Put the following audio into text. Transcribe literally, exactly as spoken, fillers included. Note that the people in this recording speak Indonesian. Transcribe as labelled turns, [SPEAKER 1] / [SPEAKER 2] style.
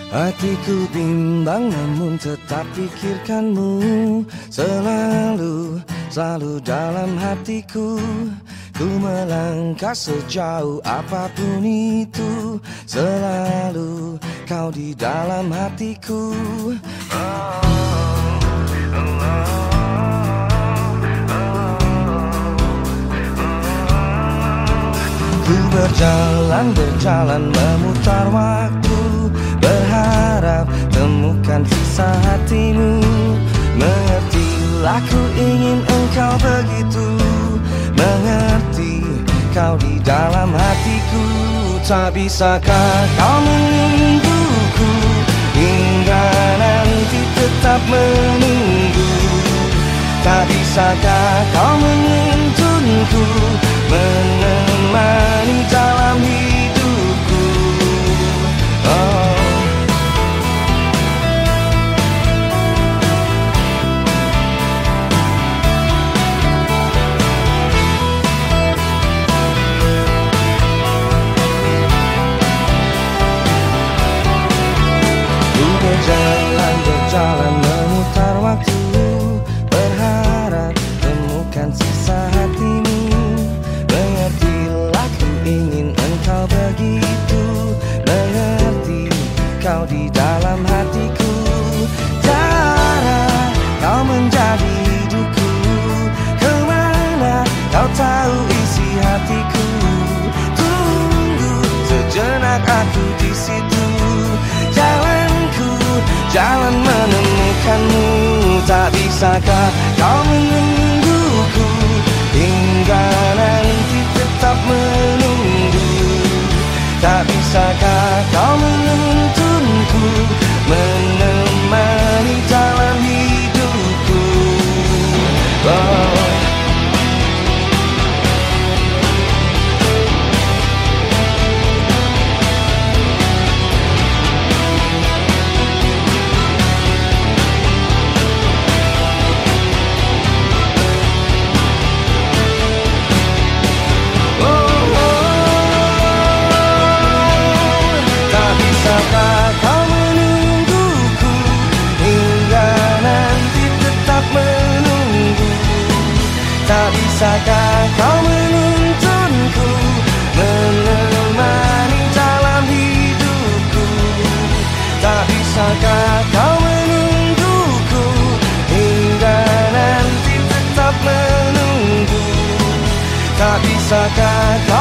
[SPEAKER 1] Hatiku bimbang namun tetap pikirkanmu. Selalu, selalu dalam hatiku. Ku melangkah sejauh apapun itu. Selalu kau di dalam hatiku. Oh. Ku berjalan, berjalan memutar waktu, berharap temukan sisa hatimu. Mengertilah ku ingin engkau begitu. Mengerti kau di dalam hatiku. Tak bisakah kau menungguku hingga nanti tetap menunggu. Tak bisakah kau menuntunku menemani dalam hidupku. Oh. Ku berjalan, berjalan memutar waktu, berharap temukan sisa hatimu. Mengertilah ku ingin engkau begitu. Mengerti kau di dalam hatiku. Cara kau menjadi hidupku. Kemana kau tahu isi hatiku. Tunggu sejenak aku di situ. Jalanku, jalan menemukanmu. Tak bisakah kau menungguku hingga nanti tetap menunggu. Tak bisakah kau menuntunku menemani dalam hidupku. Oh. Bisakah kau menungguku hingga nanti tetap menunggu. Tak bisakah kau menuntunku menemani dalam hidupku. Tak bisakah kau menungguku hingga nanti tetap menunggu. Tak bisakah kau